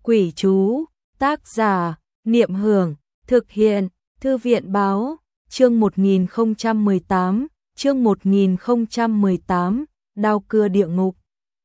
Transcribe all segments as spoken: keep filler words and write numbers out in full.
Quỷ chú, tác giả, Niệm Hưởng, thực hiện, Thư viện báo, chương một nghìn không trăm mười tám, chương một nghìn không trăm mười tám, đao cưa địa ngục.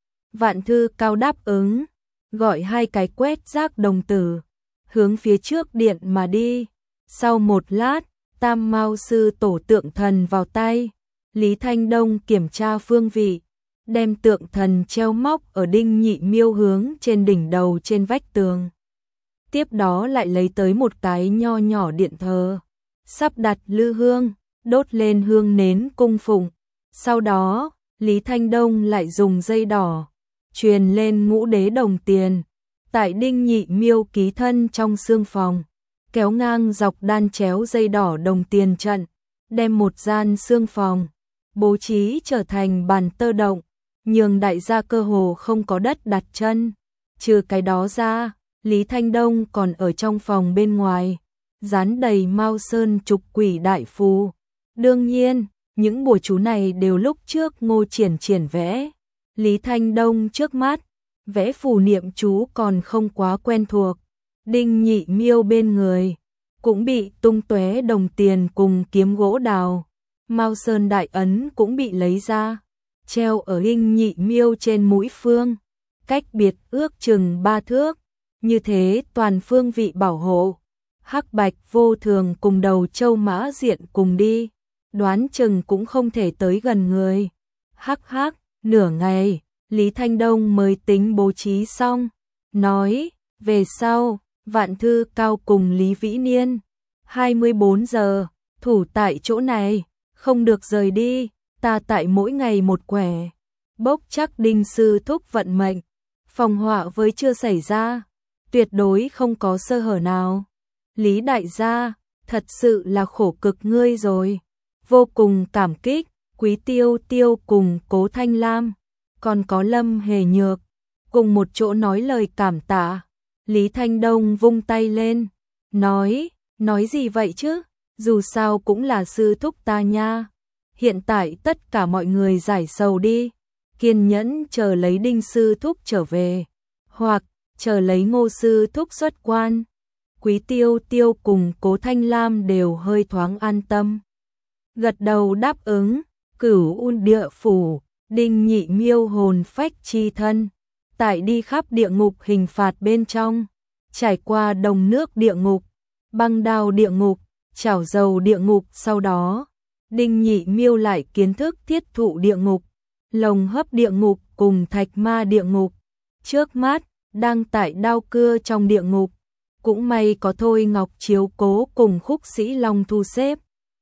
Vạn Thư Cao đáp ứng, gọi hai cái quét rác đồng tử, hướng phía trước điện mà đi. Sau một lát, Tam Mao sư tổ tượng thần vào tay, Lý Thanh Đông kiểm tra phương vị, đem tượng thần treo móc ở Đinh Nhị Miêu hướng trên đỉnh đầu trên vách tường. Tiếp đó lại lấy tới một cái nho nhỏ điện thờ, sắp đặt lư hương, đốt lên hương nến cung phụng. Sau đó, Lý Thanh Đông lại dùng dây đỏ truyền lên ngũ đế đồng tiền, tại Đinh Nhị Miêu ký thân trong xương phòng, kéo ngang dọc đan chéo dây đỏ đồng tiền trận, đem một gian xương phòng bố trí trở thành bàn tơ động, nhường đại gia cơ hồ không có đất đặt chân. Trừ cái đó ra, Lý Thanh Đông còn ở trong phòng bên ngoài dán đầy Mao Sơn trục quỷ đại phù. Đương nhiên, những bùa chú này đều lúc trước Ngô Triển Triển vẽ. Lý Thanh Đông trước mắt, vẽ phù niệm chú còn không quá quen thuộc. Đinh Nhị Miêu bên người cũng bị tung tóe đồng tiền cùng kiếm gỗ đào. Mao Sơn đại ấn cũng bị lấy ra, treo ở Đinh Nhị Miêu trên mũi phương, cách biệt ước chừng ba thước. Như thế toàn phương vị bảo hộ. Hắc Bạch Vô Thường cùng đầu châu mã diện cùng đi, đoán chừng cũng không thể tới gần người. Hắc hắc, nửa ngày, Lý Thanh Đông mới tính bố trí xong, nói, về sau, Vạn Thư Cao cùng Lý Vĩ Niên, hai mươi bốn giờ, thủ tại chỗ này, không được rời đi, ta tại mỗi ngày một quẻ, bốc chắc Đinh sư thúc vận mệnh, phòng họa với chưa xảy ra, tuyệt đối không có sơ hở nào. Lý đại gia, thật sự là khổ cực ngươi rồi, vô cùng cảm kích. Quý Tiêu Tiêu cùng Cố Thanh Lam, còn có Lâm Hề Nhược, cùng một chỗ nói lời cảm tạ. Lý Thanh Đông vung tay lên, nói, nói gì vậy chứ, dù sao cũng là sư thúc ta nha. Hiện tại tất cả mọi người giải sầu đi, kiên nhẫn chờ lấy Đinh sư thúc trở về, hoặc chờ lấy Ngô sư thúc xuất quan. Quý Tiêu Tiêu cùng Cố Thanh Lam đều hơi thoáng an tâm, gật đầu đáp ứng. Cửu Un địa phủ, Đinh Nhị Miêu hồn phách chi thân, tại đi khắp địa ngục hình phạt bên trong, trải qua đồng nước địa ngục, băng đao địa ngục, chảo dầu địa ngục. Sau đó, Đinh Nhị Miêu lại kiến thức thiết thụ địa ngục, lồng hấp địa ngục cùng thạch ma địa ngục. Trước mắt, đang tại đao cưa trong địa ngục, cũng may có Thôi Ngọc chiếu cố cùng Khúc Sĩ Long thu xếp.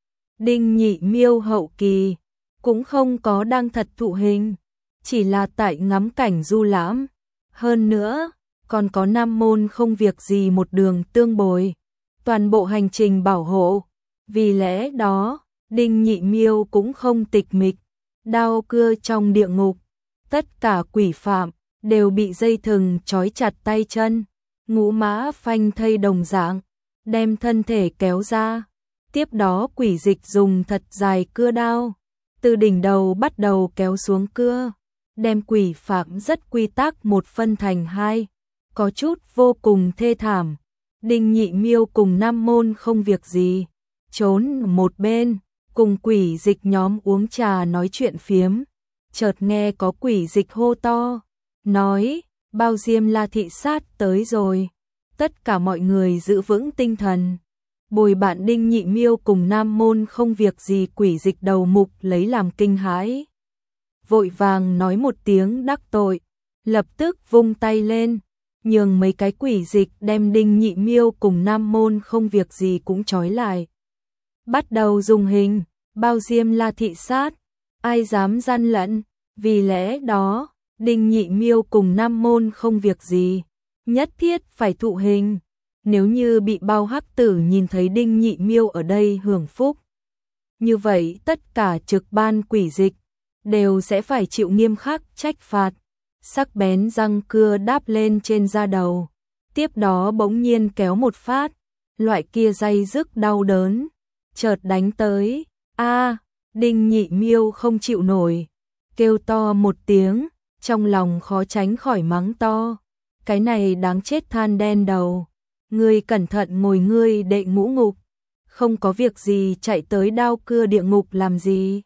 Đinh Nhị Miêu hậu kỳ cũng không có đang thật thụ hình, chỉ là tại ngắm cảnh du lãm. Hơn nữa, còn có Nam môn không việc gì một đường tương bồi, toàn bộ hành trình bảo hộ. Vì lẽ đó, Đinh Nhị Miêu cũng không tịch mịch, đao cưa trong địa ngục. Tất cả quỷ phạm đều bị dây thừng trói chặt tay chân, ngũ mã phanh thây đồng dạng, đem thân thể kéo ra. Tiếp đó quỷ dịch dùng thật dài cưa đao, từ đỉnh đầu bắt đầu kéo xuống cưa, đem quỷ phạm rất quy tắc một phân thành hai, có chút vô cùng thê thảm. Đinh Nhị Miêu cùng Nam môn không việc gì, trốn một bên, cùng quỷ dịch nhóm uống trà nói chuyện phiếm. Chợt nghe có quỷ dịch hô to, nói, Bao Diêm La thị sát tới rồi. Tất cả mọi người giữ vững tinh thần, bồi bạn Đinh Nhị Miêu cùng Nam môn không việc gì. Quỷ dịch đầu mục lấy làm kinh hãi, vội vàng nói một tiếng đắc tội, lập tức vung tay lên, nhường mấy cái quỷ dịch đem Đinh Nhị Miêu cùng Nam môn không việc gì cũng trói lại. Bắt đầu dùng hình, Bao Diêm La thị sát, ai dám gian lận. Vì lẽ đó, Đinh Nhị Miêu cùng Nam môn không việc gì, nhất thiết phải thụ hình. Nếu như bị Bao Hắc Tử nhìn thấy Đinh Nhị Miêu ở đây hưởng phúc, như vậy tất cả trực ban quỷ dịch đều sẽ phải chịu nghiêm khắc trách phạt. Sắc bén răng cưa đáp lên trên da đầu, tiếp đó bỗng nhiên kéo một phát, loại kia day dứt đau đớn chợt đánh tới. A, Đinh Nhị Miêu không chịu nổi, kêu to một tiếng, trong lòng khó tránh khỏi mắng to. cái này đáng chết than đen đầu. Ngươi cẩn thận ngồi ngươi đệ ngũ ngục, không có việc gì chạy tới đao cưa địa ngục làm gì.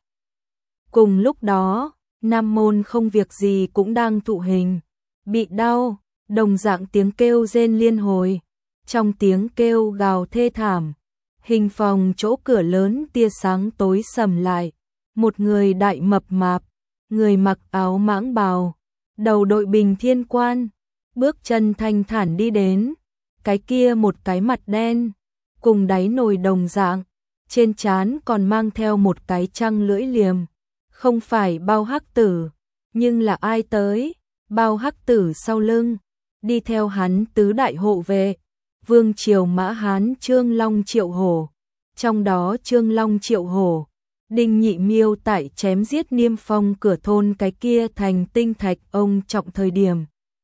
Cùng lúc đó, Nam Môn không việc gì cũng đang thụ hình, bị đau, đồng dạng tiếng kêu rên liên hồi. Trong tiếng kêu gào thê thảm, hình phòng chỗ cửa lớn tia sáng tối sầm lại. Một người đại mập mạp, người mặc áo mãng bào, đầu đội bình thiên quan, bước chân thanh thản đi đến. Cái kia một cái mặt đen, cùng đáy nồi đồng dạng, trên trán còn mang theo một cái trăng lưỡi liềm. Không phải Bao Hắc Tử, nhưng là ai tới? Bao Hắc Tử sau lưng, đi theo hắn tứ đại hộ vệ, Vương Triều Mã Hán Trương Long Triệu Hổ. Trong đó Trương Long Triệu Hổ, Đinh Nhị Miêu tại chém giết Niêm Phong cửa thôn cái kia thành tinh thạch ông trọng thời điểm,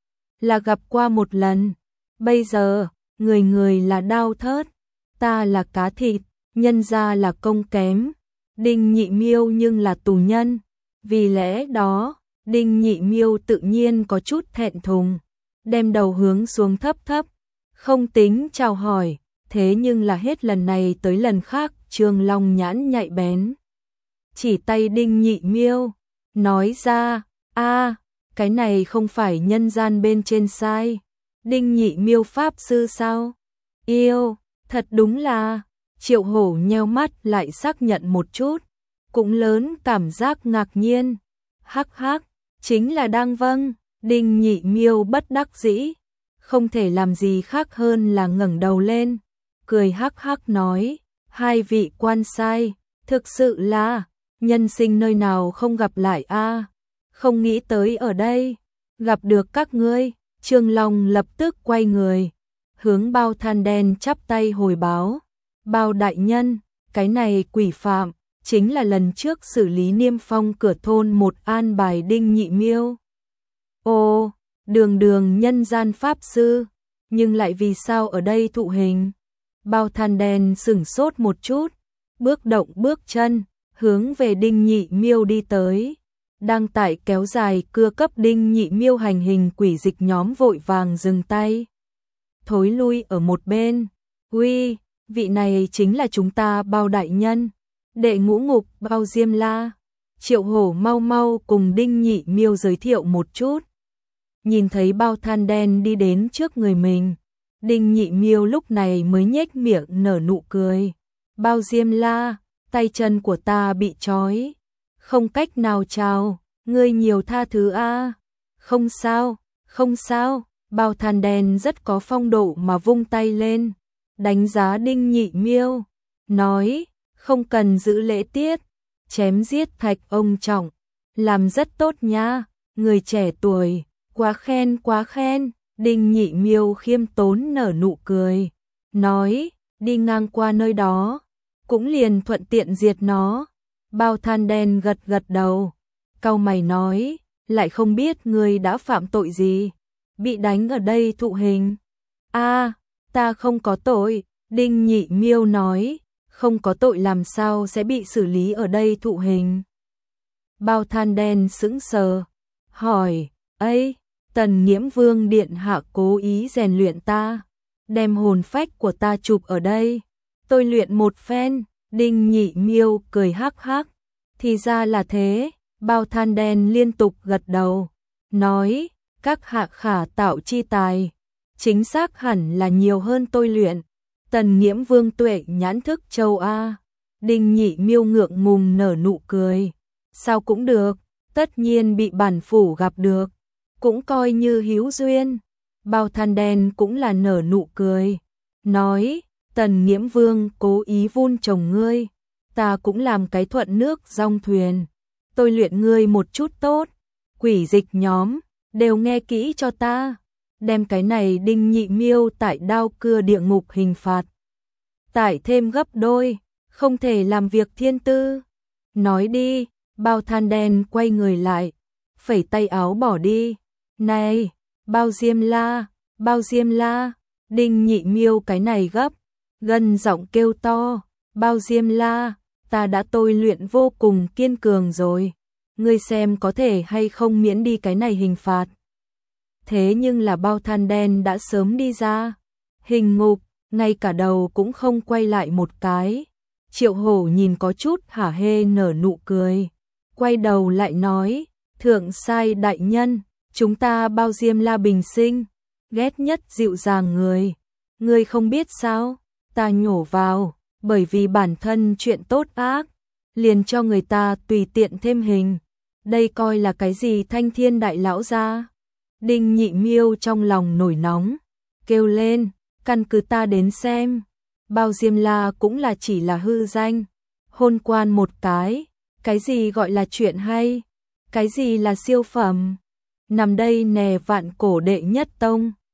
là gặp qua một lần. Bây giờ, người người là đao thớt, ta là cá thịt, nhân ra là công kém. Đinh Nhị Miêu nhưng là tù nhân, vì lẽ đó, Đinh Nhị Miêu tự nhiên có chút thẹn thùng, đem đầu hướng xuống thấp thấp, không tính chào hỏi, thế nhưng là hết lần này tới lần khác Trương Long nhãn nhạy bén. Chỉ tay Đinh Nhị Miêu, nói ra, a cái này không phải nhân gian bên trên sai, Đinh Nhị Miêu pháp sư sao? Yêu, thật đúng là, Triệu Hổ nheo mắt lại xác nhận một chút, cũng lớn cảm giác ngạc nhiên. Hắc hắc, chính là đang vâng, Đinh Nhị Miêu bất đắc dĩ, không thể làm gì khác hơn là ngẩng đầu lên, cười hắc hắc nói, hai vị quan sai, thực sự là, nhân sinh nơi nào không gặp lại a, không nghĩ tới ở đây, gặp được các ngươi. Trương Long lập tức quay người, hướng Bao Than Đen chắp tay hồi báo, Bao đại nhân, cái này quỷ phạm, chính là lần trước xử lý Niêm Phong cửa thôn một an bài Đinh Nhị Miêu. Ồ, đường đường nhân gian pháp sư, nhưng lại vì sao ở đây thụ hình? Bao Than Đen sửng sốt một chút, bước động bước chân, hướng về Đinh Nhị Miêu đi tới. Đang tại kéo dài cưa cấp Đinh Nhị Miêu hành hình quỷ dịch nhóm vội vàng dừng tay, thối lui ở một bên. Uy, vị này chính là chúng ta Bao đại nhân, đệ ngũ ngục Bao Diêm La. Triệu Hổ mau mau cùng Đinh Nhị Miêu giới thiệu một chút. Nhìn thấy Bao Than Đen đi đến trước người mình, Đinh Nhị Miêu lúc này mới nhếch miệng nở nụ cười. Bao Diêm La, tay chân của ta bị trói, không cách nào chào, ngươi nhiều tha thứ a. Không sao, không sao. Bao Than Đen rất có phong độ mà vung tay lên, đánh giá Đinh Nhị Miêu, nói, không cần giữ lễ tiết, chém giết thạch ông trọng, làm rất tốt nha, người trẻ tuổi, quá khen quá khen. Đinh Nhị Miêu khiêm tốn nở nụ cười, nói, đi ngang qua nơi đó, cũng liền thuận tiện diệt nó. Bao Than Đen gật gật đầu, cau mày nói, lại không biết ngươi đã phạm tội gì, bị đánh ở đây thụ hình. A, ta không có tội. Đinh Nhị Miêu nói, không có tội làm sao sẽ bị xử lý ở đây thụ hình. Bao Than Đen sững sờ, hỏi, ấy, Tần Nghiễm Vương điện hạ cố ý rèn luyện ta, đem hồn phách của ta chụp ở đây, tôi luyện một phen. Đinh Nhị Miêu cười hắc hắc, thì ra là thế. Bao Than Đen liên tục gật đầu, nói, các hạ khả tạo chi tài, chính xác hẳn là nhiều hơn tôi luyện. Tần Nghiễm Vương tuệ nhãn thức châu A. Đinh Nhị Miêu ngượng ngùng nở nụ cười, sao cũng được, tất nhiên bị bản phủ gặp được, cũng coi như hữu duyên. Bao Than Đen cũng là nở nụ cười, nói, Tần Nghiễm Vương cố ý vun trồng ngươi, ta cũng làm cái thuận nước dong thuyền, tôi luyện ngươi một chút tốt. Quỷ dịch nhóm, đều nghe kỹ cho ta, đem cái này Đinh Nhị Miêu tại đao cưa địa ngục hình phạt tải thêm gấp đôi, không thể làm việc thiên tư. Nói đi. Bao Than Đen quay người lại, phẩy tay áo bỏ đi. Này, Bao Diêm La, Bao Diêm La. Đinh Nhị Miêu cái này gấp, gần giọng kêu to, Bao Diêm La, ta đã tôi luyện vô cùng kiên cường rồi, ngươi xem có thể hay không miễn đi cái này hình phạt. thế nhưng là bao than đen đã sớm đi ra. Hình ngục, ngay cả đầu cũng không quay lại một cái. Triệu Hổ nhìn có chút hả hê nở nụ cười. Quay đầu lại nói, thượng sai đại nhân, chúng ta bao diêm la bình sinh, ghét nhất dịu dàng người. Ngươi không biết sao, ta nhổ vào, bởi vì bản thân chuyện tốt ác, liền cho người ta tùy tiện thêm hình. Đây coi là cái gì thanh thiên đại lão gia? Đinh Nhị Miêu trong lòng nổi nóng, kêu lên, căn cứ ta đến xem. Bao diêm la cũng là chỉ là hư danh, hôn quan một cái, cái gì gọi là chuyện hay, cái gì là siêu phẩm. Nằm đây nè vạn cổ đệ nhất tông.